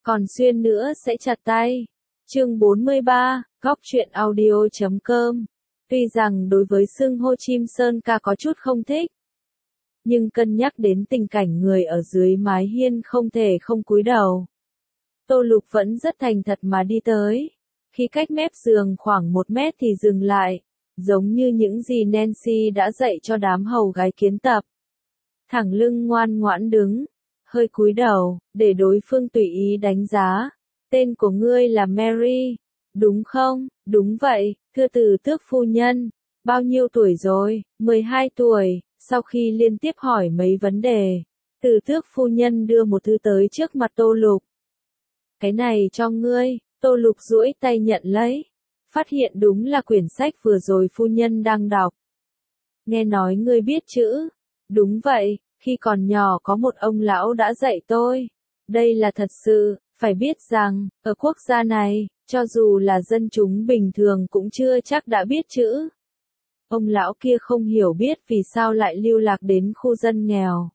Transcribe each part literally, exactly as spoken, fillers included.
còn xuyên nữa sẽ chặt tay. Chương bốn mươi ba, góc truyện audio chấm com. Tuy rằng đối với xưng hô Chim Sơn ca có chút không thích, nhưng cân nhắc đến tình cảnh người ở dưới mái hiên không thể không cúi đầu. Tô Lục vẫn rất thành thật mà đi tới. Khi cách mép giường khoảng một mét thì dừng lại, giống như những gì Nancy đã dạy cho đám hầu gái kiến tập. Thẳng lưng ngoan ngoãn đứng, hơi cúi đầu, để đối phương tùy ý đánh giá. Tên của ngươi là Mary, đúng không? Đúng vậy, thưa Từ Tước phu nhân. Bao nhiêu tuổi rồi? mười hai tuổi. Sau khi liên tiếp hỏi mấy vấn đề, Từ Tước phu nhân đưa một thư tới trước mặt Tô Lục. Cái này cho ngươi. Tô Lục duỗi tay nhận lấy, phát hiện đúng là quyển sách vừa rồi phu nhân đang đọc. Nghe nói ngươi biết chữ. Đúng vậy, khi còn nhỏ có một ông lão đã dạy tôi. Đây là thật sự, phải biết rằng, ở quốc gia này, cho dù là dân chúng bình thường cũng chưa chắc đã biết chữ. Ông lão kia không hiểu biết vì sao lại lưu lạc đến khu dân nghèo.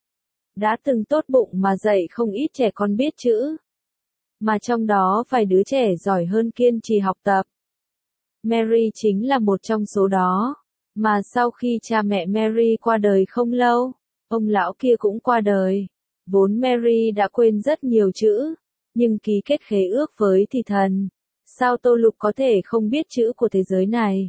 Đã từng tốt bụng mà dạy không ít trẻ con biết chữ. Mà trong đó vài đứa trẻ giỏi hơn kiên trì học tập. Mary chính là một trong số đó. Mà sau khi cha mẹ Mary qua đời không lâu, ông lão kia cũng qua đời. Vốn Mary đã quên rất nhiều chữ, nhưng ký kết khế ước với thị thần. Sao Tô Lục có thể không biết chữ của thế giới này?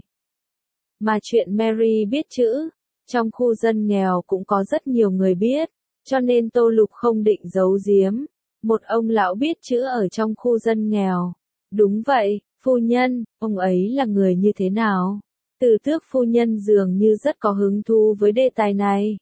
Mà chuyện Mary biết chữ, trong khu dân nghèo cũng có rất nhiều người biết, cho nên Tô Lục không định giấu giếm. Một ông lão biết chữ ở trong khu dân nghèo. Đúng vậy, phu nhân, ông ấy là người như thế nào? Từ Tước phu nhân dường như rất có hứng thú với đề tài này.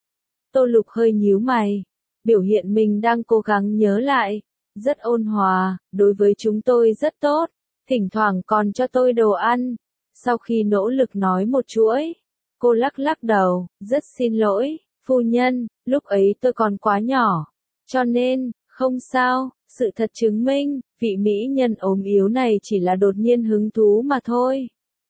Tô Lục hơi nhíu mày, biểu hiện mình đang cố gắng nhớ lại. Rất ôn hòa, đối với chúng tôi rất tốt, thỉnh thoảng còn cho tôi đồ ăn. Sau khi nỗ lực nói một chuỗi, cô lắc lắc đầu, rất xin lỗi, phu nhân, lúc ấy tôi còn quá nhỏ, cho nên, không sao, sự thật chứng minh, vị mỹ nhân ốm yếu này chỉ là đột nhiên hứng thú mà thôi.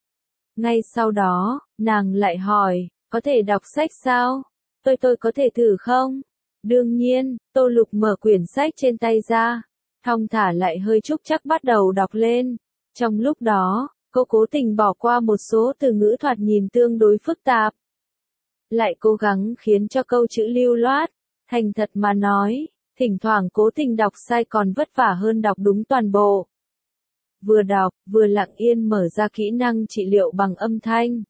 Ngay sau đó, nàng lại hỏi, có thể đọc sách sao? Tôi tôi có thể thử không? Đương nhiên, Tô Lục mở quyển sách trên tay ra, thong thả lại hơi trúc chắc bắt đầu đọc lên. Trong lúc đó, cô cố tình bỏ qua một số từ ngữ thoạt nhìn tương đối phức tạp. Lại cố gắng khiến cho câu chữ lưu loát, thành thật mà nói, thỉnh thoảng cố tình đọc sai còn vất vả hơn đọc đúng toàn bộ. Vừa đọc, vừa lặng yên mở ra kỹ năng trị liệu bằng âm thanh.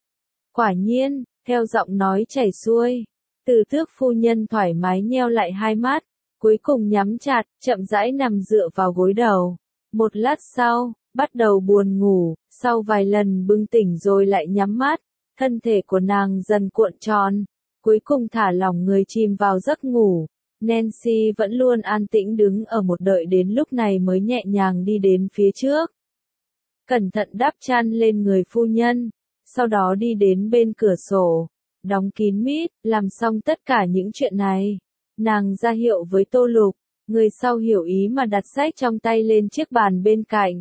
Quả nhiên, theo giọng nói chảy xuôi, Từ Tước phu nhân thoải mái nheo lại hai mắt, cuối cùng nhắm chặt, chậm rãi nằm dựa vào gối đầu. Một lát sau, bắt đầu buồn ngủ, sau vài lần bừng tỉnh rồi lại nhắm mắt, thân thể của nàng dần cuộn tròn, cuối cùng thả lỏng người chìm vào giấc ngủ. Nancy vẫn luôn an tĩnh đứng ở một đợi đến lúc này mới nhẹ nhàng đi đến phía trước. Cẩn thận đắp chăn lên người phu nhân, sau đó đi đến bên cửa sổ, đóng kín mít, làm xong tất cả những chuyện này. Nàng ra hiệu với Tô Lục, người sau hiểu ý mà đặt sách trong tay lên chiếc bàn bên cạnh.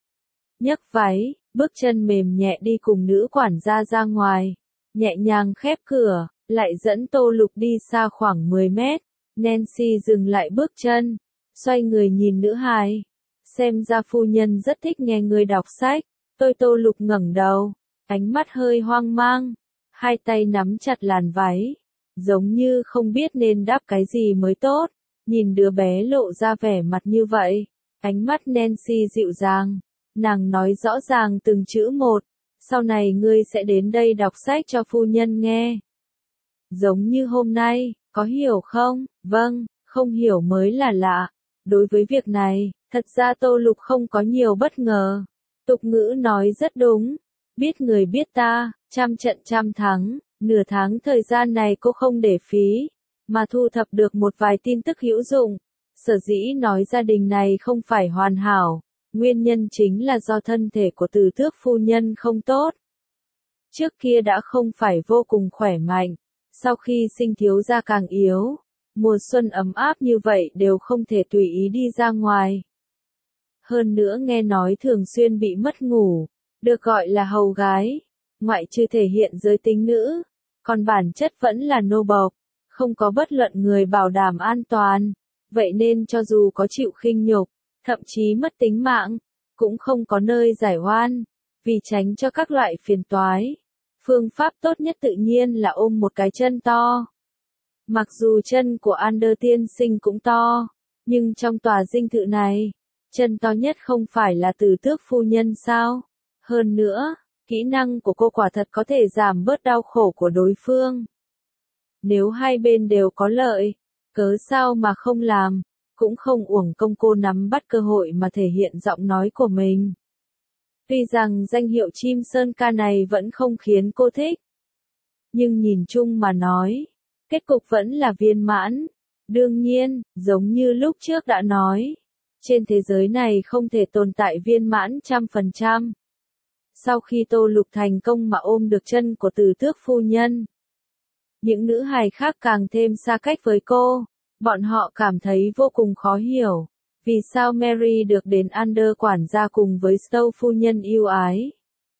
Nhấc váy, bước chân mềm nhẹ đi cùng nữ quản gia ra ngoài, nhẹ nhàng khép cửa, lại dẫn Tô Lục đi xa khoảng mười mét. Nancy dừng lại bước chân, xoay người nhìn nữ hài. Xem ra phu nhân rất thích nghe người đọc sách. Tôi Tô Lục ngẩng đầu, ánh mắt hơi hoang mang, hai tay nắm chặt làn váy, giống như không biết nên đáp cái gì mới tốt. Nhìn đứa bé lộ ra vẻ mặt như vậy, ánh mắt Nancy dịu dàng, nàng nói rõ ràng từng chữ một, sau này ngươi sẽ đến đây đọc sách cho phu nhân nghe. Giống như hôm nay, có hiểu không? Vâng, không hiểu mới là lạ. Đối với việc này, thật ra Tô Lục không có nhiều bất ngờ. Tục ngữ nói rất đúng, biết người biết ta, trăm trận trăm thắng. Nửa tháng thời gian này cô không để phí, mà thu thập được một vài tin tức hữu dụng. Sở dĩ nói gia đình này không phải hoàn hảo, nguyên nhân chính là do thân thể của Từ Tước phu nhân không tốt. Trước kia đã không phải vô cùng khỏe mạnh, sau khi sinh thiếu gia càng yếu, mùa xuân ấm áp như vậy đều không thể tùy ý đi ra ngoài. Hơn nữa nghe nói thường xuyên bị mất ngủ, được gọi là hầu gái, ngoại trừ thể hiện giới tính nữ, còn bản chất vẫn là nô bộc, không có bất luận người bảo đảm an toàn. vậy nên cho dù có chịu khinh nhục, thậm chí mất tính mạng, cũng không có nơi giải oan, vì tránh cho các loại phiền toái. Phương pháp tốt nhất tự nhiên là ôm một cái chân to. Mặc dù chân của Ander tiên sinh cũng to, nhưng trong tòa dinh thự này, chân to nhất không phải là Từ Tước phu nhân sao? Hơn nữa, kỹ năng của cô quả thật có thể giảm bớt đau khổ của đối phương. Nếu hai bên đều có lợi, cớ sao mà không làm, cũng không uổng công cô nắm bắt cơ hội mà thể hiện giọng nói của mình. Tuy rằng danh hiệu chim sơn ca này vẫn không khiến cô thích, nhưng nhìn chung mà nói, kết cục vẫn là viên mãn. Đương nhiên, giống như lúc trước đã nói, trên thế giới này không thể tồn tại viên mãn trăm phần trăm. Sau khi Tô Lục thành công mà ôm được chân của Từ Tước phu nhân, những nữ hài khác càng thêm xa cách với cô. Bọn họ cảm thấy vô cùng khó hiểu, vì sao Mary được đến Ander quản gia cùng với Stowe phu nhân yêu ái,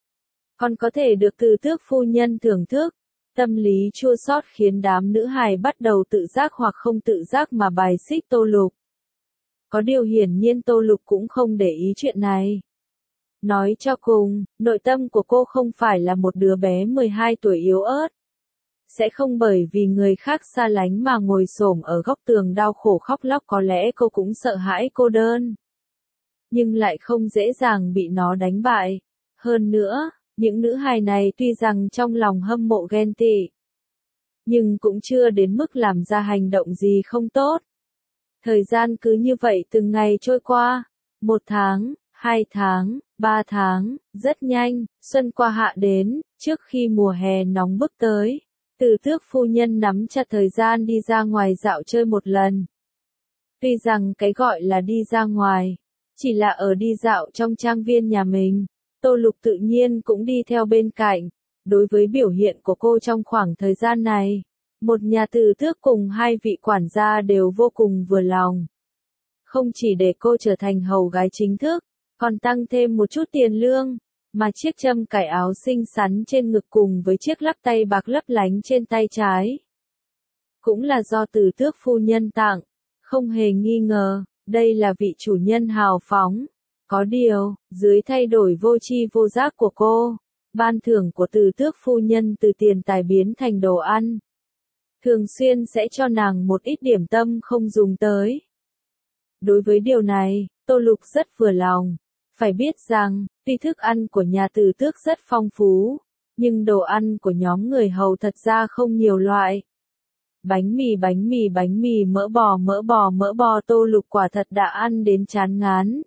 còn có thể được Từ Tước phu nhân thưởng thức. Tâm lý chua xót khiến đám nữ hài bắt đầu tự giác hoặc không tự giác mà bài xích Tô Lục. Có điều hiển nhiên Tô Lục cũng không để ý chuyện này. Nói cho cùng, nội tâm của cô không phải là một đứa bé mười hai tuổi yếu ớt. Sẽ không bởi vì người khác xa lánh mà ngồi xổm ở góc tường đau khổ khóc lóc, có lẽ cô cũng sợ hãi cô đơn. Nhưng lại không dễ dàng bị nó đánh bại. Hơn nữa, những nữ hài này tuy rằng trong lòng hâm mộ ghen tị, nhưng cũng chưa đến mức làm ra hành động gì không tốt. Thời gian cứ như vậy từng ngày trôi qua, một tháng, hai tháng, ba tháng, rất nhanh, xuân qua hạ đến, trước khi mùa hè nóng bức tới, Từ Tước phu nhân nắm chặt thời gian đi ra ngoài dạo chơi một lần. Tuy rằng cái gọi là đi ra ngoài, chỉ là ở đi dạo trong trang viên nhà mình, Tô Lục tự nhiên cũng đi theo bên cạnh. Đối với biểu hiện của cô trong khoảng thời gian này, một nhà Từ Tước cùng hai vị quản gia đều vô cùng vừa lòng. Không chỉ để cô trở thành hầu gái chính thức, còn tăng thêm một chút tiền lương, mà chiếc châm cài áo xinh xắn trên ngực cùng với chiếc lắc tay bạc lấp lánh trên tay trái, cũng là do Từ Tước phu nhân tặng. Không hề nghi ngờ, đây là vị chủ nhân hào phóng. Có điều, dưới thay đổi vô tri vô giác của cô, ban thưởng của Từ Tước phu nhân từ tiền tài biến thành đồ ăn. Thường xuyên sẽ cho nàng một ít điểm tâm không dùng tới. Đối với điều này, Tô Lục rất vừa lòng. Phải biết rằng, tuy thức ăn của nhà Từ Tước rất phong phú, nhưng đồ ăn của nhóm người hầu thật ra không nhiều loại. Bánh mì bánh mì bánh mì mỡ bò mỡ bò mỡ bò Tô Lục quả thật đã ăn đến chán ngán.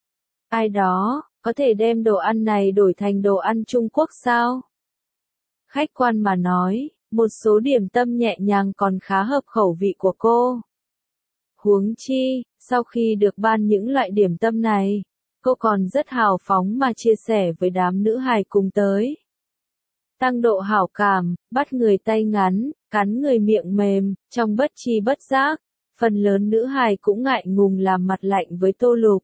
Ai đó, có thể đem đồ ăn này đổi thành đồ ăn Trung Quốc sao? Khách quan mà nói, một số điểm tâm nhẹ nhàng còn khá hợp khẩu vị của cô. Huống chi, sau khi được ban những loại điểm tâm này, cô còn rất hào phóng mà chia sẻ với đám nữ hài cùng tới. Tăng độ hảo cảm, bắt người tay ngắn, cắn người miệng mềm, trong bất tri bất giác, phần lớn nữ hài cũng ngại ngùng làm mặt lạnh với Tô Lục.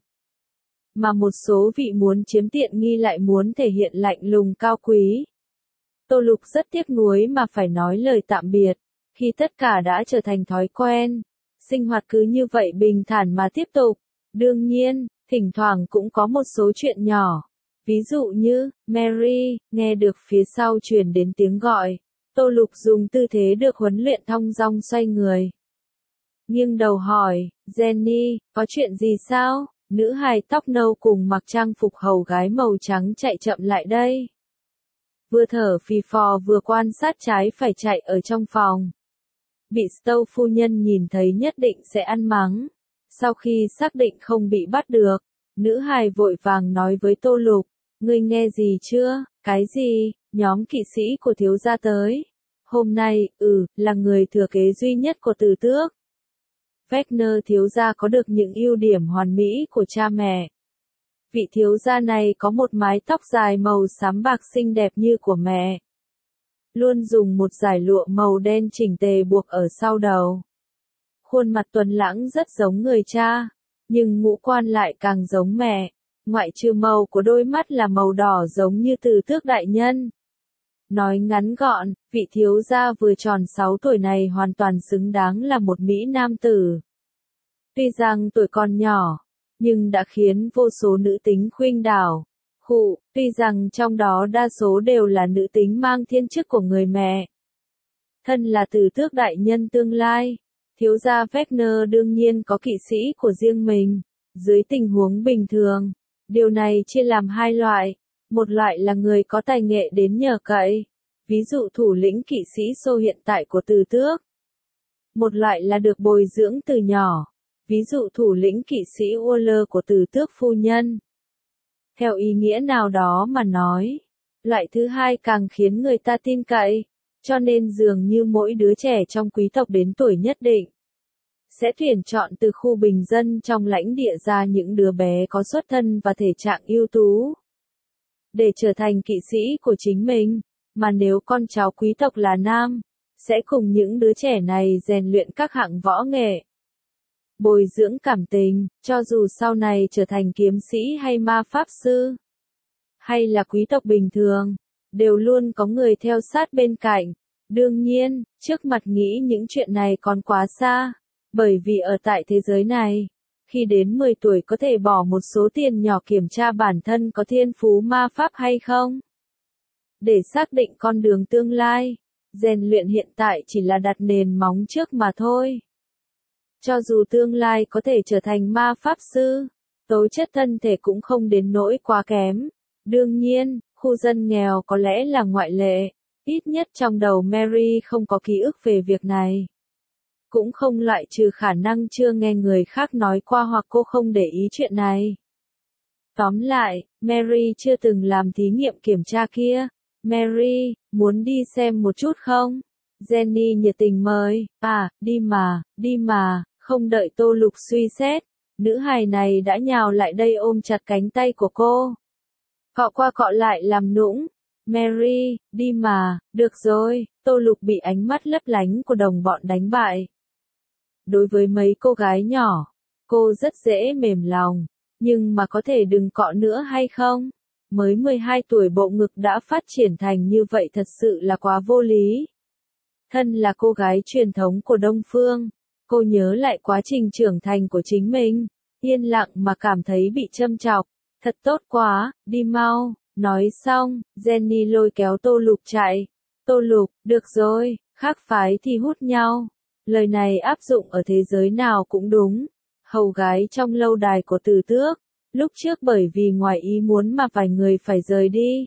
Mà một số vị muốn chiếm tiện nghi lại muốn thể hiện lạnh lùng cao quý. Tô Lục rất tiếc nuối mà phải nói lời tạm biệt, khi tất cả đã trở thành thói quen. Sinh hoạt cứ như vậy bình thản mà tiếp tục. Đương nhiên, thỉnh thoảng cũng có một số chuyện nhỏ. Ví dụ như, Mary, nghe được phía sau truyền đến tiếng gọi. Tô Lục dùng tư thế được huấn luyện thong dong xoay người. Nghiêng đầu hỏi, Jenny, có chuyện gì sao? Nữ hài tóc nâu cùng mặc trang phục hầu gái màu trắng chạy chậm lại đây. Vừa thở phì phò vừa quan sát trái phải chạy ở trong phòng. Bị Stowe phu nhân nhìn thấy nhất định sẽ ăn mắng. Sau khi xác định không bị bắt được, nữ hài vội vàng nói với Tô Lục, ngươi nghe gì chưa? Cái gì? Nhóm kỵ sĩ của thiếu gia tới. Hôm nay, ừ, là người thừa kế duy nhất của Từ Tước. Wagner thiếu gia có được những ưu điểm hoàn mỹ của cha mẹ. Vị thiếu gia này có một mái tóc dài màu xám bạc xinh đẹp như của mẹ. Luôn dùng một dải lụa màu đen chỉnh tề buộc ở sau đầu. Khuôn mặt tuấn lãng rất giống người cha, nhưng ngũ quan lại càng giống mẹ. Ngoại trừ màu của đôi mắt là màu đỏ giống như Từ Tước đại nhân. Nói ngắn gọn, vị thiếu gia vừa tròn sáu tuổi này hoàn toàn xứng đáng là một Mỹ nam tử. Tuy rằng tuổi còn nhỏ, nhưng đã khiến vô số nữ tính khuynh đảo. Khụ, tuy rằng trong đó đa số đều là nữ tính mang thiên chức của người mẹ. Thân là tử tước đại nhân tương lai, thiếu gia Wagner đương nhiên có kỵ sĩ của riêng mình. Dưới tình huống bình thường, điều này chia làm hai loại. Một loại là người có tài nghệ đến nhờ cậy, ví dụ thủ lĩnh kỵ sĩ Sô hiện tại của tử tước. Một loại là được bồi dưỡng từ nhỏ, ví dụ thủ lĩnh kỵ sĩ Waller của tử tước phu nhân. Theo ý nghĩa nào đó mà nói, loại thứ hai càng khiến người ta tin cậy, cho nên dường như mỗi đứa trẻ trong quý tộc đến tuổi nhất định sẽ tuyển chọn từ khu bình dân trong lãnh địa ra những đứa bé có xuất thân và thể trạng ưu tú để trở thành kỵ sĩ của chính mình, mà nếu con cháu quý tộc là nam, sẽ cùng những đứa trẻ này rèn luyện các hạng võ nghệ, bồi dưỡng cảm tình, cho dù sau này trở thành kiếm sĩ hay ma pháp sư, hay là quý tộc bình thường, đều luôn có người theo sát bên cạnh. Đương nhiên, trước mặt nghĩ những chuyện này còn quá xa, bởi vì ở tại thế giới này, khi đến mười tuổi có thể bỏ một số tiền nhỏ kiểm tra bản thân có thiên phú ma pháp hay không. Để xác định con đường tương lai, rèn luyện hiện tại chỉ là đặt nền móng trước mà thôi. Cho dù tương lai có thể trở thành ma pháp sư, tố chất thân thể cũng không đến nỗi quá kém. Đương nhiên, khu dân nghèo có lẽ là ngoại lệ, ít nhất trong đầu Mary không có ký ức về việc này. Cũng không loại trừ khả năng chưa nghe người khác nói qua hoặc cô không để ý chuyện này. Tóm lại, Mary chưa từng làm thí nghiệm kiểm tra kia. Mary, muốn đi xem một chút không? Jenny nhiệt tình mời. À, đi mà, đi mà, không đợi Tô Lục suy xét. Nữ hài này đã nhào lại đây ôm chặt cánh tay của cô. Cọ qua cọ lại làm nũng. Mary, đi mà, được rồi. Tô Lục bị ánh mắt lấp lánh của đồng bọn đánh bại. Đối với mấy cô gái nhỏ, cô rất dễ mềm lòng. Nhưng mà có thể đừng cọ nữa hay không? Mới mười hai tuổi bộ ngực đã phát triển thành như vậy thật sự là quá vô lý. Thân là cô gái truyền thống của Đông Phương, cô nhớ lại quá trình trưởng thành của chính mình, yên lặng mà cảm thấy bị châm chọc. Thật tốt quá, đi mau. Nói xong, Jenny lôi kéo Tô Lục chạy. Tô Lục, được rồi, khác phái thì hút nhau. Lời này áp dụng ở thế giới nào cũng đúng. Hầu gái trong lâu đài của Tử Tước, lúc trước bởi vì ngoài ý muốn mà vài người phải rời đi,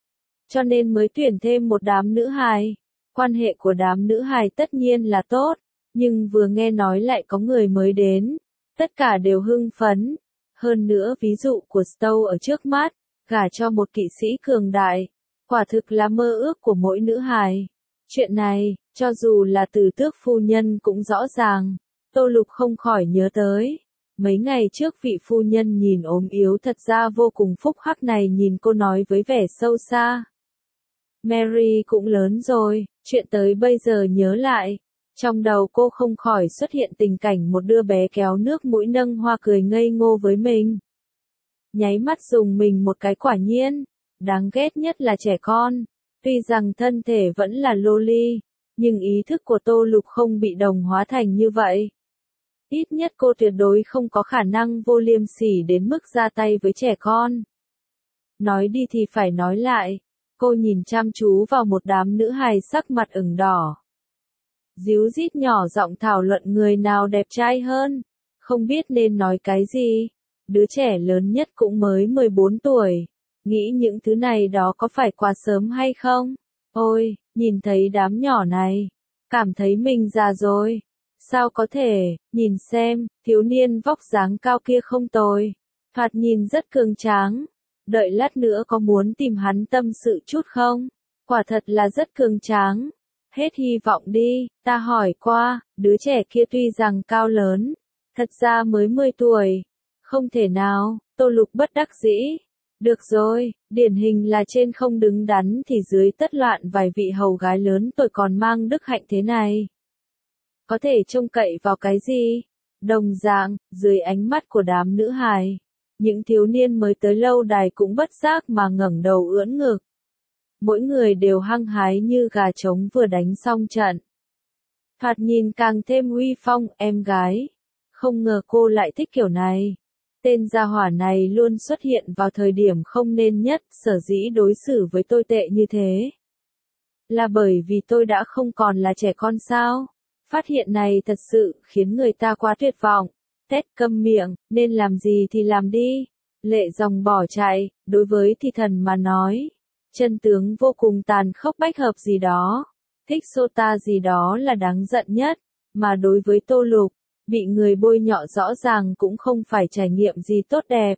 cho nên mới tuyển thêm một đám nữ hài. Quan hệ của đám nữ hài tất nhiên là tốt, nhưng vừa nghe nói lại có người mới đến, tất cả đều hưng phấn. Hơn nữa ví dụ của Stowe ở trước mắt, gả cho một kỵ sĩ cường đại, quả thực là mơ ước của mỗi nữ hài. Chuyện này, cho dù là Tử Tước phu nhân cũng rõ ràng. Tô Lục không khỏi nhớ tới. Mấy ngày trước vị phu nhân nhìn ốm yếu thật ra vô cùng phúc hắc này nhìn cô nói với vẻ sâu xa. Mary cũng lớn rồi, chuyện tới bây giờ nhớ lại. Trong đầu cô không khỏi xuất hiện tình cảnh một đứa bé kéo nước mũi nâng hoa cười ngây ngô với mình. Nháy mắt dùng mình một cái quả nhiên. Đáng ghét nhất là trẻ con. Tuy rằng thân thể vẫn là loli, nhưng ý thức của Tô Lục không bị đồng hóa thành như vậy. Ít nhất cô tuyệt đối không có khả năng vô liêm sỉ đến mức ra tay với trẻ con. Nói đi thì phải nói lại, cô nhìn chăm chú vào một đám nữ hài sắc mặt ửng đỏ. Díu dít nhỏ giọng thảo luận người nào đẹp trai hơn, không biết nên nói cái gì. Đứa trẻ lớn nhất cũng mới mười bốn tuổi, nghĩ những thứ này đó có phải quá sớm hay không? Ôi, nhìn thấy đám nhỏ này, cảm thấy mình già rồi. Sao có thể, nhìn xem, thiếu niên vóc dáng cao kia không tồi, thoạt nhìn rất cường tráng. Đợi lát nữa có muốn tìm hắn tâm sự chút không? Quả thật là rất cường tráng. Hết hy vọng đi, ta hỏi qua, đứa trẻ kia tuy rằng cao lớn, thật ra mới mười tuổi. Không thể nào, Tô Lục bất đắc dĩ. Được rồi, điển hình là trên không đứng đắn thì dưới tất loạn vài vị hầu gái lớn tuổi còn mang đức hạnh thế này. Có thể trông cậy vào cái gì? Đồng dạng, dưới ánh mắt của đám nữ hài, những thiếu niên mới tới lâu đài cũng bất giác mà ngẩng đầu ưỡn ngực. Mỗi người đều hăng hái như gà trống vừa đánh xong trận. Thoạt nhìn càng thêm uy phong, em gái. Không ngờ cô lại thích kiểu này. Tên gia hỏa này luôn xuất hiện vào thời điểm không nên nhất, sở dĩ đối xử với tôi tệ như thế. Là bởi vì tôi đã không còn là trẻ con sao? Phát hiện này thật sự khiến người ta quá tuyệt vọng. Tét câm miệng, nên làm gì thì làm đi. Lệ dòng bỏ chạy, đối với thi thần mà nói. Chân tướng vô cùng tàn khốc bách hợp gì đó. Thích Sota gì đó là đáng giận nhất. Mà đối với Tô Lục, bị người bôi nhọ rõ ràng cũng không phải trải nghiệm gì tốt đẹp.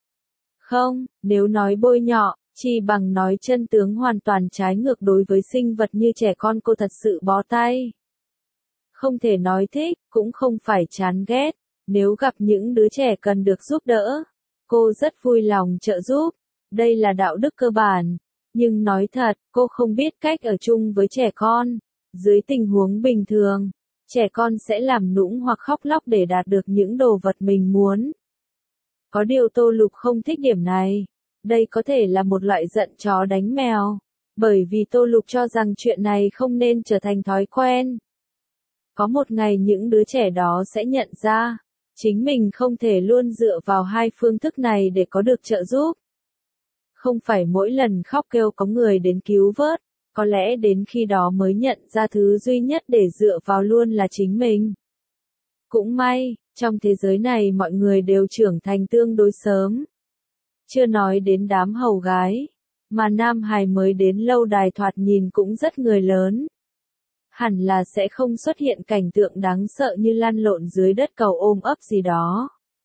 Không, nếu nói bôi nhọ, chỉ bằng nói chân tướng hoàn toàn trái ngược đối với sinh vật như trẻ con cô thật sự bó tay. Không thể nói thích, cũng không phải chán ghét. Nếu gặp những đứa trẻ cần được giúp đỡ, cô rất vui lòng trợ giúp. Đây là đạo đức cơ bản. Nhưng nói thật, cô không biết cách ở chung với trẻ con. Dưới tình huống bình thường, trẻ con sẽ làm nũng hoặc khóc lóc để đạt được những đồ vật mình muốn. Có điều Tô Lục không thích điểm này. Đây có thể là một loại giận chó đánh mèo. Bởi vì Tô Lục cho rằng chuyện này không nên trở thành thói quen. Có một ngày những đứa trẻ đó sẽ nhận ra, chính mình không thể luôn dựa vào hai phương thức này để có được trợ giúp. Không phải mỗi lần khóc kêu có người đến cứu vớt, có lẽ đến khi đó mới nhận ra thứ duy nhất để dựa vào luôn là chính mình. Cũng may, trong thế giới này mọi người đều trưởng thành tương đối sớm. Chưa nói đến đám hầu gái, mà Nam Hải mới đến lâu đài thoạt nhìn cũng rất người lớn. Hẳn là sẽ không xuất hiện cảnh tượng đáng sợ như lăn lộn dưới đất cầu ôm ấp gì đó.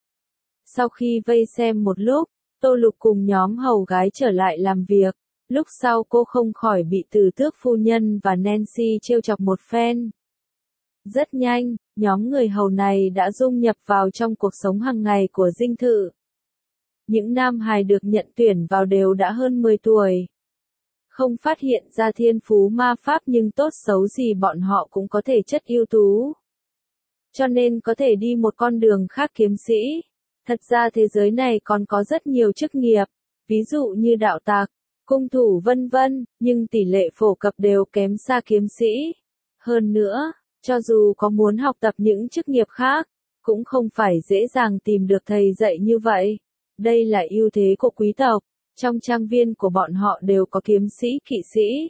Sau khi vây xem một lúc, Tô Lục cùng nhóm hầu gái trở lại làm việc. Lúc sau cô không khỏi bị Từ Tước phu nhân và Nancy trêu chọc một phen. Rất nhanh, nhóm người hầu này đã dung nhập vào trong cuộc sống hàng ngày của dinh thự. Những nam hài được nhận tuyển vào đều đã hơn mười tuổi. Không phát hiện ra thiên phú ma pháp nhưng tốt xấu gì bọn họ cũng có thể chất ưu tú. Cho nên có thể đi một con đường khác kiếm sĩ. Thật ra thế giới này còn có rất nhiều chức nghiệp, ví dụ như đạo tặc, cung thủ vân vân, nhưng tỷ lệ phổ cập đều kém xa kiếm sĩ. Hơn nữa, cho dù có muốn học tập những chức nghiệp khác, cũng không phải dễ dàng tìm được thầy dạy như vậy. Đây là ưu thế của quý tộc, trong trang viên của bọn họ đều có kiếm sĩ kỵ sĩ.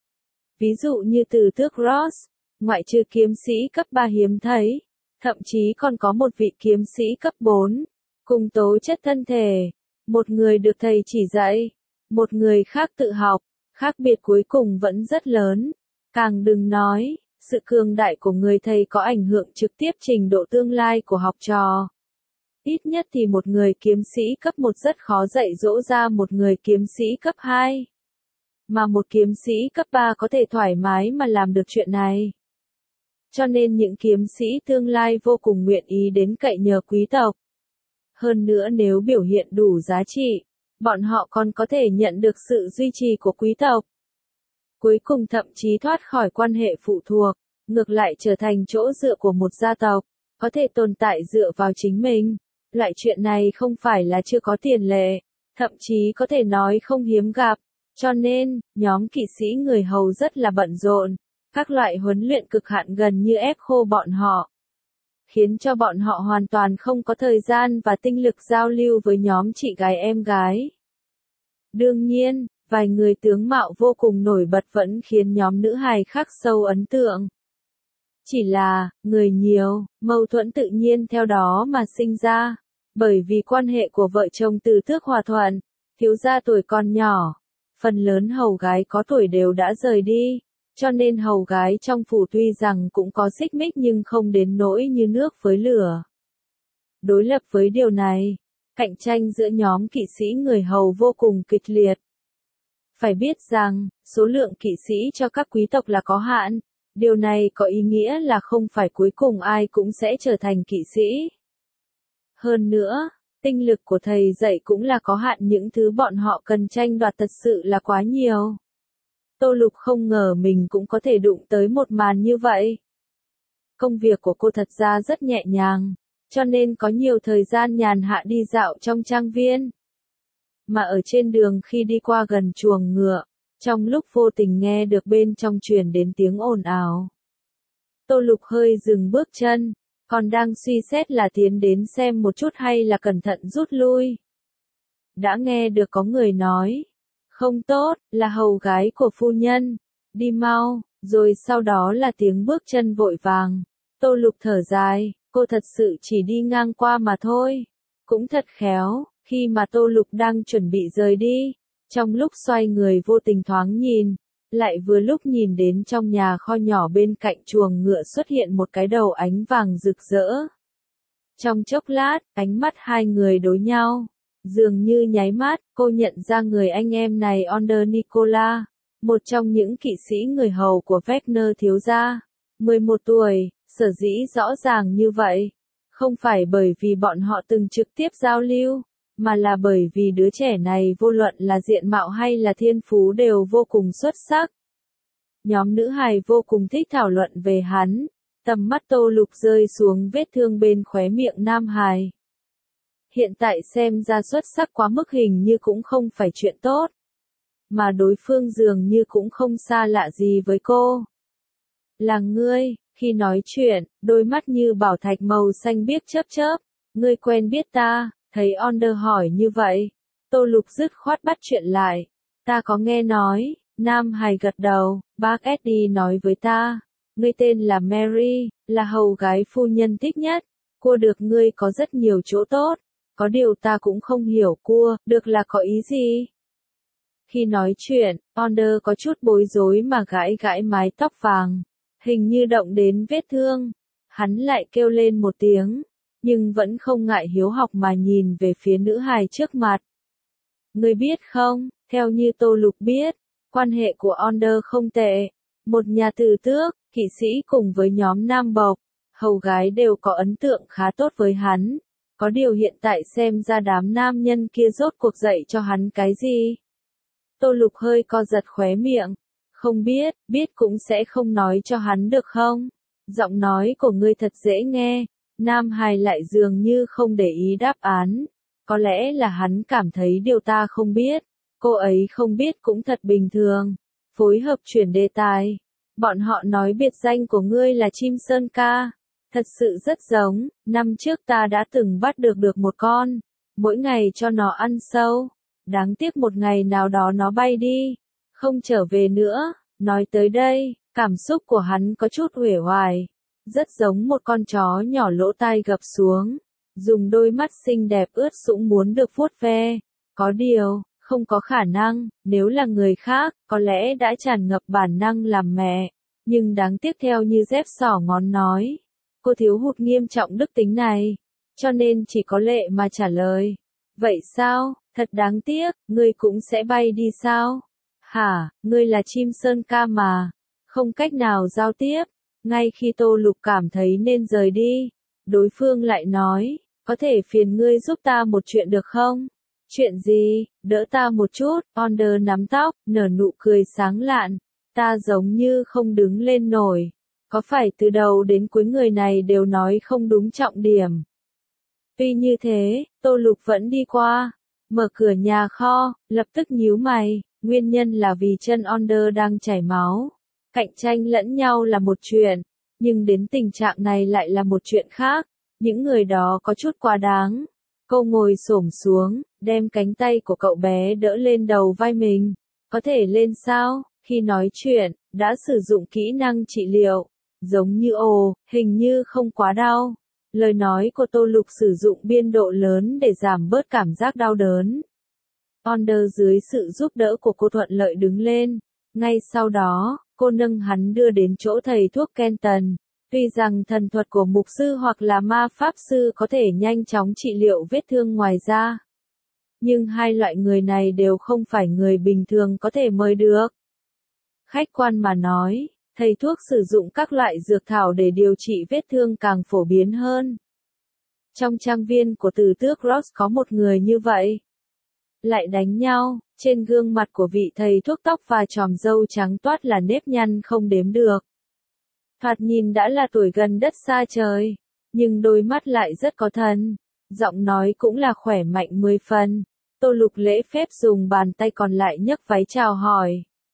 Ví dụ như Từ Tước Ross, ngoại trừ kiếm sĩ cấp ba hiếm thấy, thậm chí còn có một vị kiếm sĩ cấp bốn, cùng tố chất thân thể. Một người được thầy chỉ dạy, một người khác tự học, khác biệt cuối cùng vẫn rất lớn. Càng đừng nói, sự cường đại của người thầy có ảnh hưởng trực tiếp trình độ tương lai của học trò. Ít nhất thì một người kiếm sĩ cấp một rất khó dạy dỗ ra một người kiếm sĩ cấp hai. Mà một kiếm sĩ cấp ba có thể thoải mái mà làm được chuyện này. Cho nên những kiếm sĩ tương lai vô cùng nguyện ý đến cậy nhờ quý tộc. Hơn nữa nếu biểu hiện đủ giá trị, bọn họ còn có thể nhận được sự duy trì của quý tộc. Cuối cùng thậm chí thoát khỏi quan hệ phụ thuộc, ngược lại trở thành chỗ dựa của một gia tộc, có thể tồn tại dựa vào chính mình. Loại chuyện này không phải là chưa có tiền lệ, thậm chí có thể nói không hiếm gặp. Cho nên, nhóm kỵ sĩ người hầu rất là bận rộn. Các loại huấn luyện cực hạn gần như ép khô bọn họ, khiến cho bọn họ hoàn toàn không có thời gian và tinh lực giao lưu với nhóm chị gái em gái. Đương nhiên, vài người tướng mạo vô cùng nổi bật vẫn khiến nhóm nữ hài khắc sâu ấn tượng. Chỉ là, người nhiều, mâu thuẫn tự nhiên theo đó mà sinh ra, bởi vì quan hệ của vợ chồng Từ Tước hòa thuận, thiếu gia tuổi còn nhỏ, phần lớn hầu gái có tuổi đều đã rời đi. Cho nên hầu gái trong phủ tuy rằng cũng có xích mích nhưng không đến nỗi như nước với lửa. Đối lập với điều này, cạnh tranh giữa nhóm kỵ sĩ người hầu vô cùng kịch liệt. Phải biết rằng, số lượng kỵ sĩ cho các quý tộc là có hạn, điều này có ý nghĩa là không phải cuối cùng ai cũng sẽ trở thành kỵ sĩ. Hơn nữa, tinh lực của thầy dạy cũng là có hạn, những thứ bọn họ cần tranh đoạt thật sự là quá nhiều. Tô Lục không ngờ mình cũng có thể đụng tới một màn như vậy. Công việc của cô thật ra rất nhẹ nhàng, cho nên có nhiều thời gian nhàn hạ đi dạo trong trang viên. Mà ở trên đường khi đi qua gần chuồng ngựa, trong lúc vô tình nghe được bên trong truyền đến tiếng ồn ào. Tô Lục hơi dừng bước chân, Còn đang suy xét là tiến đến xem một chút hay là cẩn thận rút lui. Đã nghe được có người nói, không tốt, là hầu gái của phu nhân, đi mau, rồi sau đó là tiếng bước chân vội vàng. Tô Lục thở dài, cô thật sự chỉ đi ngang qua mà thôi. Cũng thật khéo, khi mà Tô Lục đang chuẩn bị rời đi, trong lúc xoay người vô tình thoáng nhìn, lại vừa lúc nhìn đến trong nhà kho nhỏ bên cạnh chuồng ngựa xuất hiện một cái đầu ánh vàng rực rỡ. Trong chốc lát, ánh mắt hai người đối nhau. Dường như nháy mắt, cô nhận ra người anh em này Onder Nicola, một trong những kỵ sĩ người hầu của Wagner thiếu gia. mười một tuổi, sở dĩ rõ ràng như vậy. Không phải bởi vì bọn họ từng trực tiếp giao lưu, mà là bởi vì đứa trẻ này vô luận là diện mạo hay là thiên phú đều vô cùng xuất sắc. Nhóm nữ hài vô cùng thích thảo luận về hắn, tầm mắt Tô Lục rơi xuống vết thương bên khóe miệng nam hài. Hiện tại xem ra xuất sắc quá mức hình như cũng không phải chuyện tốt. Mà đối phương dường như cũng không xa lạ gì với cô. Là ngươi, khi nói chuyện, đôi mắt như bảo thạch màu xanh biếc chớp chớp. Ngươi quen biết ta, thấy Onder hỏi như vậy. Tô Lục dứt khoát bắt chuyện lại. Ta có nghe nói, nam hài gật đầu, bác Eddie nói với ta. Ngươi tên là Mary, là hầu gái phu nhân thích nhất. Cua được ngươi có rất nhiều chỗ tốt. Có điều ta cũng không hiểu cua, được là có ý gì? Khi nói chuyện, Onder có chút bối rối mà gãi gãi mái tóc vàng. Hình như động đến vết thương. Hắn lại kêu lên một tiếng, nhưng vẫn không ngại hiếu học mà nhìn về phía nữ hài trước mặt. Ngươi biết không, theo như Tô Lục biết, quan hệ của Onder không tệ. Một nhà tử tước, kỵ sĩ cùng với nhóm nam bộc, hầu gái đều có ấn tượng khá tốt với hắn. Có điều hiện tại xem ra đám nam nhân kia rốt cuộc dạy cho hắn cái gì? Tô Lục hơi co giật khóe miệng. Không biết, biết cũng sẽ không nói cho hắn được không? Giọng nói của ngươi thật dễ nghe. Nam hài lại dường như không để ý đáp án. Có lẽ là hắn cảm thấy điều ta không biết. Cô ấy không biết cũng thật bình thường. Phối hợp chuyển đề tài. Bọn họ nói biệt danh của ngươi là chim sơn ca. Thật sự rất giống, năm trước ta đã từng bắt được được một con. Mỗi ngày cho nó ăn sâu. Đáng tiếc một ngày nào đó nó bay đi. Không trở về nữa. Nói tới đây, cảm xúc của hắn có chút uể oải. Rất giống một con chó nhỏ lỗ tai gập xuống. Dùng đôi mắt xinh đẹp ướt sũng muốn được vuốt ve. Có điều, không có khả năng, nếu là người khác, có lẽ đã tràn ngập bản năng làm mẹ. Nhưng đáng tiếc theo như dép sỏ ngón nói. Cô thiếu hụt nghiêm trọng đức tính này. Cho nên chỉ có lệ mà trả lời. Vậy sao, thật đáng tiếc, ngươi cũng sẽ bay đi sao? Hả, ngươi là chim sơn ca mà. Không cách nào giao tiếp. Ngay khi Tô Lục cảm thấy nên rời đi, đối phương lại nói, có thể phiền ngươi giúp ta một chuyện được không? Chuyện gì, đỡ ta một chút, Onder nắm tóc, nở nụ cười sáng lạn. Ta giống như không đứng lên nổi. Có phải từ đầu đến cuối người này đều nói không đúng trọng điểm? Tuy như thế, Tô Lục vẫn đi qua, mở cửa nhà kho, lập tức nhíu mày, nguyên nhân là vì chân Onder đang chảy máu. Cạnh tranh lẫn nhau là một chuyện, nhưng đến tình trạng này lại là một chuyện khác, những người đó có chút quá đáng. Cô ngồi xổm xuống, đem cánh tay của cậu bé đỡ lên đầu vai mình. Có thể lên sao? Khi nói chuyện, đã sử dụng kỹ năng trị liệu. Giống như ồ, hình như không quá đau. Lời nói của Tô Lục sử dụng biên độ lớn để giảm bớt cảm giác đau đớn. Onder dưới sự giúp đỡ của cô thuận lợi đứng lên. Ngay sau đó, cô nâng hắn đưa đến chỗ thầy thuốc Kenton. Tuy rằng thần thuật của mục sư hoặc là ma pháp sư có thể nhanh chóng trị liệu vết thương ngoài da. Nhưng hai loại người này đều không phải người bình thường có thể mời được. Khách quan mà nói, thầy thuốc sử dụng các loại dược thảo để điều trị vết thương càng phổ biến hơn. Trong trang viên của tử tước Ross có một người như vậy. Lại đánh nhau, trên gương mặt của vị thầy thuốc tóc và chòm râu trắng toát là nếp nhăn không đếm được. Thoạt nhìn đã là tuổi gần đất xa trời, nhưng đôi mắt lại rất có thần, giọng nói cũng là khỏe mạnh mười phần. Tô Lục lễ phép dùng bàn tay còn lại nhấc váy chào hỏi.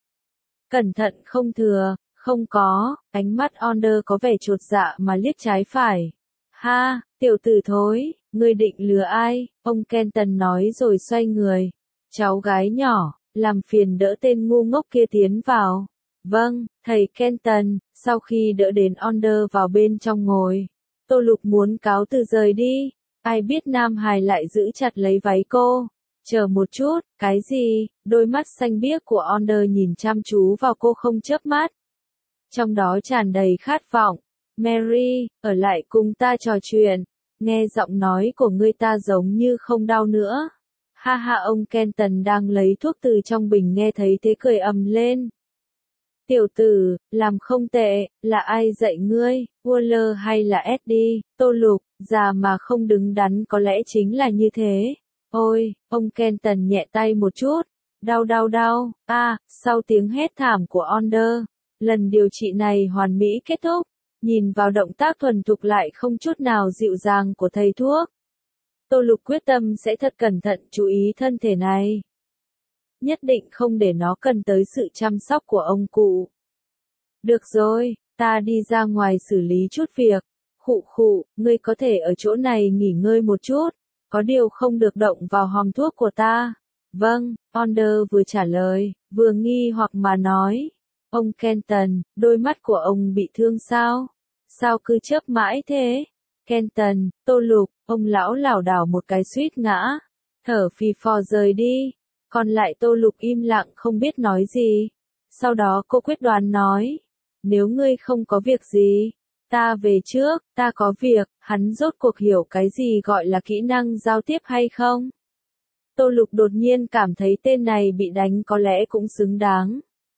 Cẩn thận không thừa, không có, ánh mắt Onder có vẻ chột dạ mà liếc trái phải. Ha, tiểu tử thối, ngươi định lừa ai? Ông Kenton nói rồi xoay người. Cháu gái nhỏ, làm phiền đỡ tên ngu ngốc kia tiến vào. Vâng, thầy Kenton. Sau khi đỡ đến Onder vào bên trong ngồi, Tô Lục muốn cáo từ rời đi. Ai biết Nam Hải lại giữ chặt lấy váy cô. Chờ một chút, cái gì? Đôi mắt xanh biếc của Onder nhìn chăm chú vào cô không chớp mắt. Trong đó tràn đầy khát vọng. Mary, ở lại cùng ta trò chuyện. Nghe giọng nói của ngươi ta giống như không đau nữa. Ha ha, ông Kenton đang lấy thuốc từ trong bình nghe thấy thế cười ầm lên. Tiểu tử, làm không tệ, là ai dạy ngươi, Waller hay là Eddie? Tô Lục, già mà không đứng đắn có lẽ chính là như thế. Ôi, ông Kenton nhẹ tay một chút. Đau đau đau, a, à, sau tiếng hét thảm của Onder, lần điều trị này hoàn mỹ kết thúc. Nhìn vào động tác thuần thục lại không chút nào dịu dàng của thầy thuốc. Tô Lục quyết tâm sẽ thật cẩn thận chú ý thân thể này. Nhất định không để nó cần tới sự chăm sóc của ông cụ. Được rồi, ta đi ra ngoài xử lý chút việc. Khụ khụ, ngươi có thể ở chỗ này nghỉ ngơi một chút. Có điều không được động vào hòm thuốc của ta. Vâng, Onder vừa trả lời, vừa nghi hoặc mà nói. Ông Kenton, đôi mắt của ông bị thương sao? Sao cứ chớp mãi thế? Kenton, Tô Lục, ông lão lảo đảo một cái suýt ngã. Thở phì phò rời đi. Còn lại Tô Lục im lặng không biết nói gì. Sau đó cô quyết đoán nói. Nếu ngươi không có việc gì, ta về trước, ta có việc. Hắn rốt cuộc hiểu cái gì gọi là kỹ năng giao tiếp hay không? Tô Lục đột nhiên cảm thấy tên này bị đánh có lẽ cũng xứng đáng.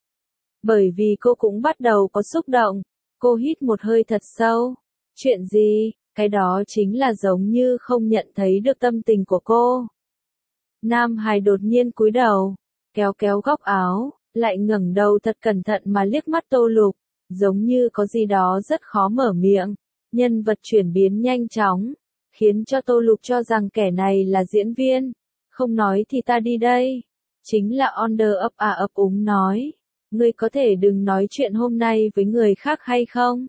Bởi vì cô cũng bắt đầu có xúc động. Cô hít một hơi thật sâu. Chuyện gì? Cái đó chính là giống như không nhận thấy được tâm tình của cô. Nam Hải đột nhiên cúi đầu, kéo kéo góc áo, lại ngẩng đầu thật cẩn thận mà liếc mắt Tô Lục, giống như có gì đó rất khó mở miệng. Nhân vật chuyển biến nhanh chóng, khiến cho Tô Lục cho rằng kẻ này là diễn viên. Không nói thì ta đi đây. Chính là Onder ấp à ấp úng nói. Ngươi có thể đừng nói chuyện hôm nay với người khác hay không?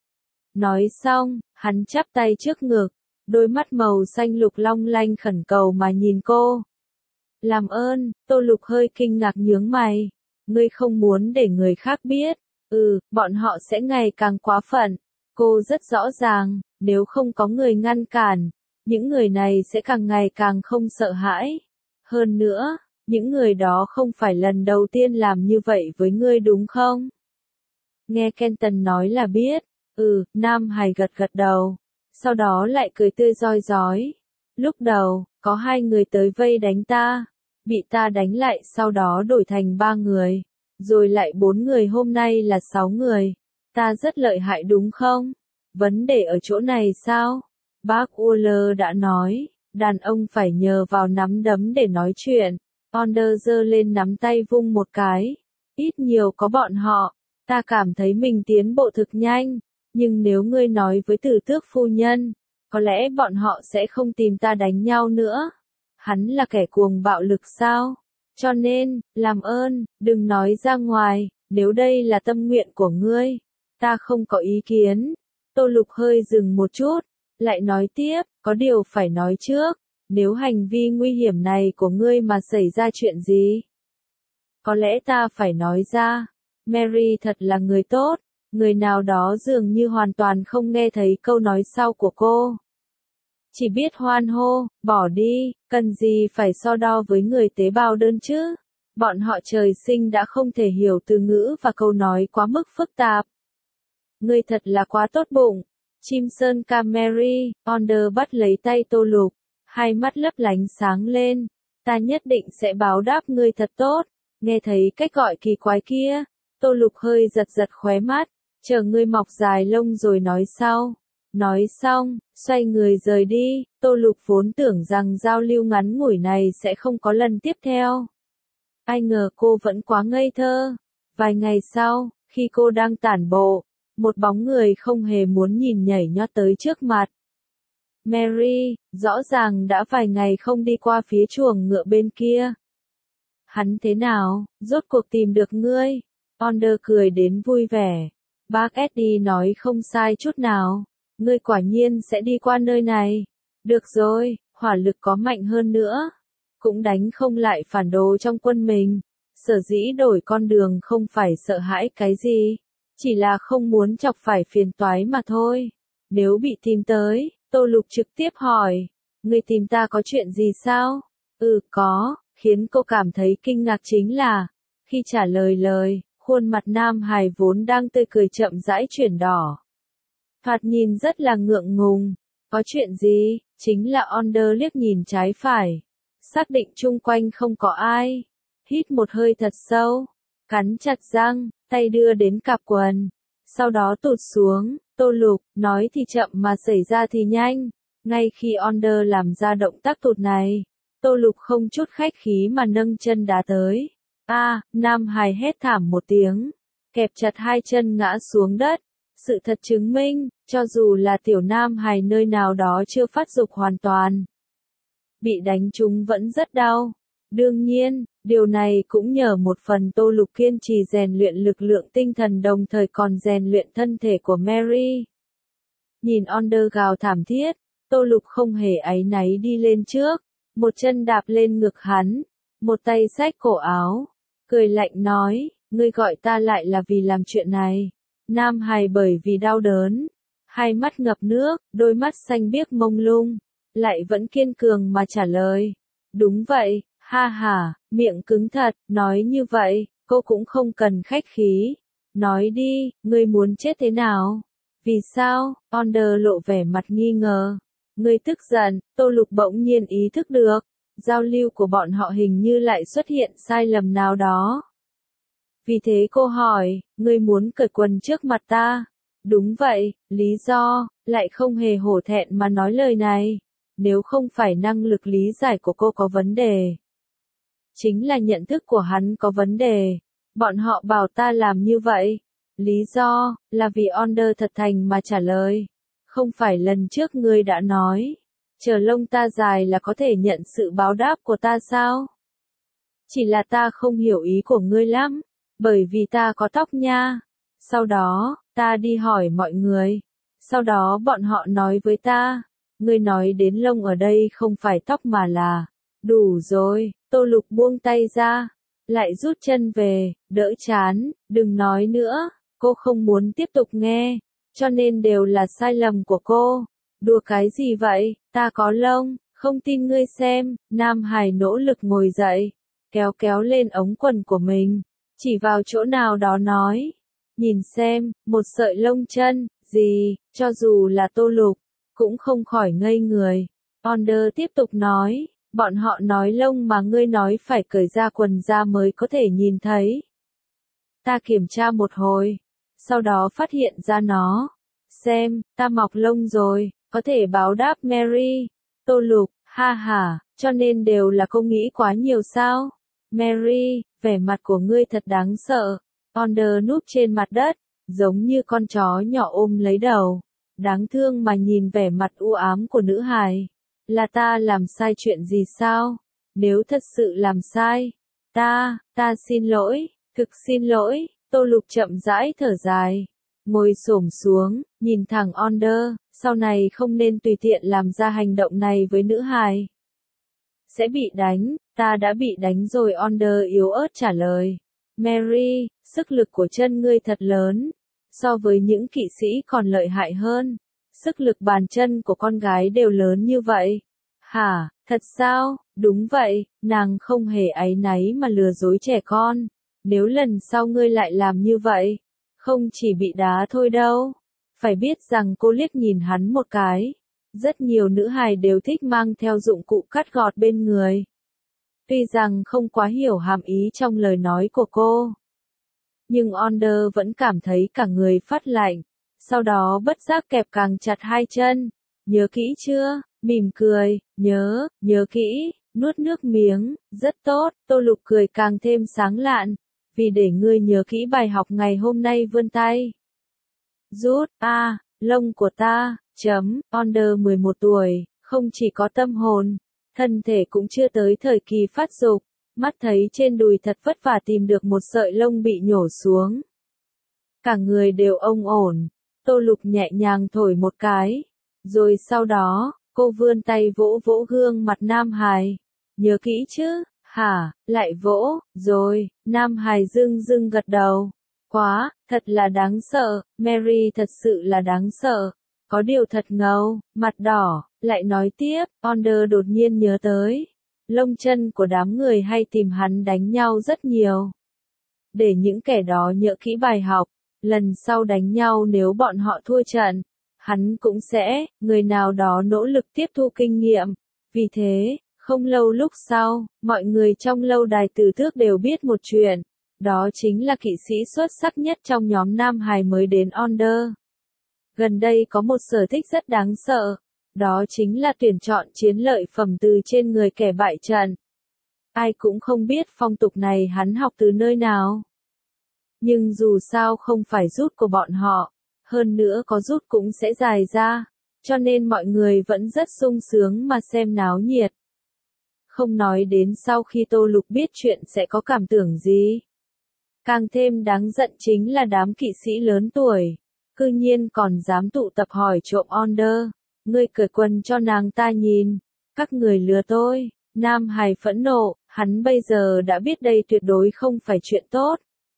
Nói xong, hắn chắp tay trước ngực, đôi mắt màu xanh lục long lanh khẩn cầu mà nhìn cô. Làm ơn, Tô Lục hơi kinh ngạc nhướng mày. Ngươi không muốn để người khác biết. Ừ, bọn họ sẽ ngày càng quá phận. Cô rất rõ ràng, nếu không có người ngăn cản, những người này sẽ càng ngày càng không sợ hãi. Hơn nữa, những người đó không phải lần đầu tiên làm như vậy với ngươi đúng không? Nghe Kenton nói là biết. Ừ, Nam Hải gật gật đầu. Sau đó lại cười tươi rói rói. Lúc đầu, có hai người tới vây đánh ta. Bị ta đánh lại sau đó đổi thành ba người. Rồi lại bốn người, hôm nay là sáu người. Ta rất lợi hại đúng không? Vấn đề ở chỗ này sao? Bác Waller đã nói, đàn ông phải nhờ vào nắm đấm để nói chuyện. Onder giơ lên nắm tay vung một cái. Ít nhiều có bọn họ, ta cảm thấy mình tiến bộ thực nhanh. Nhưng nếu ngươi nói với tử tước phu nhân, có lẽ bọn họ sẽ không tìm ta đánh nhau nữa. Hắn là kẻ cuồng bạo lực sao? Cho nên, làm ơn, đừng nói ra ngoài, nếu đây là tâm nguyện của ngươi. Ta không có ý kiến. Tô Lục hơi dừng một chút, lại nói tiếp, có điều phải nói trước. Nếu hành vi nguy hiểm này của ngươi mà xảy ra chuyện gì? Có lẽ ta phải nói ra. Mary thật là người tốt. Người nào đó dường như hoàn toàn không nghe thấy câu nói sau của cô. Chỉ biết hoan hô, bỏ đi, cần gì phải so đo với người tế bào đơn chứ? Bọn họ trời sinh đã không thể hiểu từ ngữ và câu nói quá mức phức tạp. Ngươi thật là quá tốt bụng. Chim sơn ca Mary, Onder bắt lấy tay Tô Lục, hai mắt lấp lánh sáng lên. Ta nhất định sẽ báo đáp ngươi thật tốt. Nghe thấy cách gọi kỳ quái kia, Tô Lục hơi giật giật khóe mắt. Chờ ngươi mọc dài lông rồi nói sau. Nói xong, xoay người rời đi. Tô Lục vốn tưởng rằng giao lưu ngắn ngủi này sẽ không có lần tiếp theo. Ai ngờ cô vẫn quá ngây thơ. Vài ngày sau, khi cô đang tản bộ, một bóng người không hề muốn nhìn nhảy nhót tới trước mặt. Mary, rõ ràng đã vài ngày không đi qua phía chuồng ngựa bên kia. Hắn thế nào, rốt cuộc tìm được ngươi? Onder cười đến vui vẻ. Bác Eddie nói không sai chút nào. ngươi quả nhiên sẽ đi qua nơi này. Được rồi, hỏa lực có mạnh hơn nữa, cũng đánh không lại phản đồ trong quân mình. Sở dĩ đổi con đường không phải sợ hãi cái gì, chỉ là không muốn chọc phải phiền toái mà thôi. Nếu bị tìm tới, Tô Lục trực tiếp hỏi, ngươi tìm ta có chuyện gì sao? Ừ, có. Khiến cô cảm thấy kinh ngạc chính là, khi trả lời lời, khuôn mặt Nam Hải vốn đang tươi cười chậm rãi chuyển đỏ. Thoạt nhìn rất là ngượng ngùng. Có chuyện gì? Chính là Onder liếc nhìn trái phải, xác định chung quanh không có ai. Hít một hơi thật sâu, cắn chặt răng, tay đưa đến cặp quần, sau đó tụt xuống. Tô Lục, nói thì chậm mà xảy ra thì nhanh. Ngay khi Onder làm ra động tác tụt này, Tô Lục không chút khách khí mà nâng chân đá tới. A, à, Nam Hải hét thảm một tiếng, kẹp chặt hai chân ngã xuống đất. Sự thật chứng minh, cho dù là tiểu Nam Hải nơi nào đó chưa phát dục hoàn toàn, bị đánh trúng vẫn rất đau. Đương nhiên, điều này cũng nhờ một phần Tô Lục kiên trì rèn luyện lực lượng tinh thần đồng thời còn rèn luyện thân thể của Mary. Nhìn Onder gào thảm thiết, Tô Lục không hề áy náy đi lên trước, một chân đạp lên ngực hắn, một tay xách cổ áo, cười lạnh nói, ngươi gọi ta lại là vì làm chuyện này. Nam Hải bởi vì đau đớn, hai mắt ngập nước, đôi mắt xanh biếc mông lung, lại vẫn kiên cường mà trả lời. Đúng vậy, ha ha, miệng cứng thật, nói như vậy, cô cũng không cần khách khí. Nói đi, ngươi muốn chết thế nào? Vì sao? Onder lộ vẻ mặt nghi ngờ. Ngươi tức giận. Tô Lục bỗng nhiên ý thức được, giao lưu của bọn họ hình như lại xuất hiện sai lầm nào đó. Vì thế cô hỏi, ngươi muốn cởi quần trước mặt ta? Đúng vậy, lý do, lại không hề hổ thẹn mà nói lời này. Nếu không phải năng lực lý giải của cô có vấn đề, chính là nhận thức của hắn có vấn đề. Bọn họ bảo ta làm như vậy. Lý do, là vì Onder thật thành mà trả lời. Không phải lần trước ngươi đã nói, chờ lông ta dài là có thể nhận sự báo đáp của ta sao? Chỉ là ta không hiểu ý của ngươi lắm, bởi vì ta có tóc nha. Sau đó, ta đi hỏi mọi người. Sau đó bọn họ nói với ta, ngươi nói đến lông ở đây không phải tóc mà là... Đủ rồi, Tô Lục buông tay ra, lại rút chân về, đỡ chán, đừng nói nữa, cô không muốn tiếp tục nghe, cho nên đều là sai lầm của cô. Đùa cái gì vậy, ta có lông, không tin ngươi xem. Nam Hải nỗ lực ngồi dậy, kéo kéo lên ống quần của mình, chỉ vào chỗ nào đó nói, nhìn xem, một sợi lông chân, gì, cho dù là Tô Lục, cũng không khỏi ngây người. Onder tiếp tục nói, bọn họ nói lông mà ngươi nói phải cởi ra quần ra mới có thể nhìn thấy. Ta kiểm tra một hồi, sau đó phát hiện ra nó. Xem, ta mọc lông rồi, có thể báo đáp Mary. Tô Lục, ha ha, cho nên đều là cô nghĩ quá nhiều sao? Mary, vẻ mặt của ngươi thật đáng sợ. Onder núp trên mặt đất, giống như con chó nhỏ ôm lấy đầu. Đáng thương mà nhìn vẻ mặt u ám của nữ hài. Là ta làm sai chuyện gì sao? Nếu thật sự làm sai, ta, ta xin lỗi, thực xin lỗi. Tô Lục chậm rãi thở dài, ngồi xổm xuống, nhìn thẳng Onder, sau này không nên tùy tiện làm ra hành động này với nữ hài. Sẽ bị đánh, ta đã bị đánh rồi. Onder yếu ớt trả lời. Mary, sức lực của chân ngươi thật lớn, so với những kỵ sĩ còn lợi hại hơn. Sức lực bàn chân của con gái đều lớn như vậy. Hả, thật sao? Đúng vậy, nàng không hề áy náy mà lừa dối trẻ con. Nếu lần sau ngươi lại làm như vậy, không chỉ bị đá thôi đâu. Phải biết rằng cô liếc nhìn hắn một cái. Rất nhiều nữ hài đều thích mang theo dụng cụ cắt gọt bên người. Tuy rằng không quá hiểu hàm ý trong lời nói của cô, nhưng Onder vẫn cảm thấy cả người phát lạnh. Sau đó bất giác kẹp càng chặt hai chân. Nhớ kỹ chưa? Mỉm cười, nhớ, nhớ kỹ, nuốt nước miếng, rất tốt. Tô Lục cười càng thêm sáng lạn, vì để ngươi nhớ kỹ bài học ngày hôm nay. Vươn tay, rút, a, à, lông của ta, chấm. Onder mười một tuổi, không chỉ có tâm hồn, thân thể cũng chưa tới thời kỳ phát dục. Mắt thấy trên đùi thật vất vả tìm được một sợi lông bị nhổ xuống. Cả người đều ông ổn. Tô Lục nhẹ nhàng thổi một cái. Rồi sau đó, cô vươn tay vỗ vỗ gương mặt Nam Hải. Nhớ kỹ chứ, hả, lại vỗ, rồi, Nam Hải dưng dưng gật đầu. Quá, thật là đáng sợ, Mary thật sự là đáng sợ. Có điều thật ngầu, mặt đỏ, lại nói tiếp, Onder đột nhiên nhớ tới. Lông chân của đám người hay tìm hắn đánh nhau rất nhiều. Để những kẻ đó nhớ kỹ bài học, lần sau đánh nhau nếu bọn họ thua trận, hắn cũng sẽ, người nào đó nỗ lực tiếp thu kinh nghiệm. Vì thế, không lâu lúc sau, mọi người trong lâu đài Tử Tước đều biết một chuyện. Đó chính là kỵ sĩ xuất sắc nhất trong nhóm Nam Hải mới đến Onder. Gần đây có một sở thích rất đáng sợ. Đó chính là tuyển chọn chiến lợi phẩm từ trên người kẻ bại trận. Ai cũng không biết phong tục này hắn học từ nơi nào. Nhưng dù sao không phải rút của bọn họ, hơn nữa có rút cũng sẽ dài ra, cho nên mọi người vẫn rất sung sướng mà xem náo nhiệt. Không nói đến sau khi Tô Lục biết chuyện sẽ có cảm tưởng gì. Càng thêm đáng giận chính là đám kỵ sĩ lớn tuổi, cư nhiên còn dám tụ tập hỏi trộm Onder. Ngươi cởi quần cho nàng ta nhìn, các người lừa tôi. Nam Hải phẫn nộ, hắn bây giờ đã biết đây tuyệt đối không phải chuyện tốt.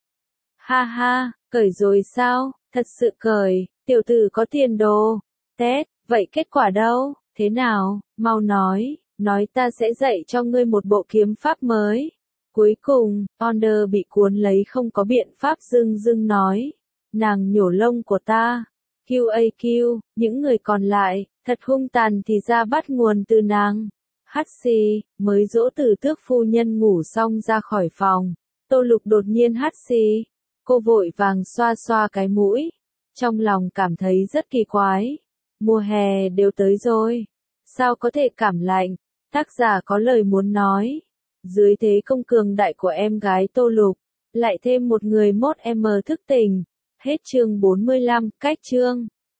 Ha ha, cởi rồi sao, thật sự cởi, tiểu tử có tiền đồ. Tét, vậy kết quả đâu, thế nào, mau nói, nói ta sẽ dạy cho ngươi một bộ kiếm pháp mới. Cuối cùng, Onder bị cuốn lấy không có biện pháp dưng dưng nói. Nàng nhổ lông của ta. quy a quy, những người còn lại, thật hung tàn thì ra bắt nguồn từ nàng. Hắt xì, mới dỗ Tử Tước phu nhân ngủ xong ra khỏi phòng. Tô Lục đột nhiên hắt xì. Cô vội vàng xoa xoa cái mũi. Trong lòng cảm thấy rất kỳ quái. Mùa hè đều tới rồi. Sao có thể cảm lạnh? Tác giả có lời muốn nói. Dưới thế công cường đại của em gái Tô Lục, lại thêm một người mốt em thức tỉnh. Hết chương bốn mươi lăm, cách chương.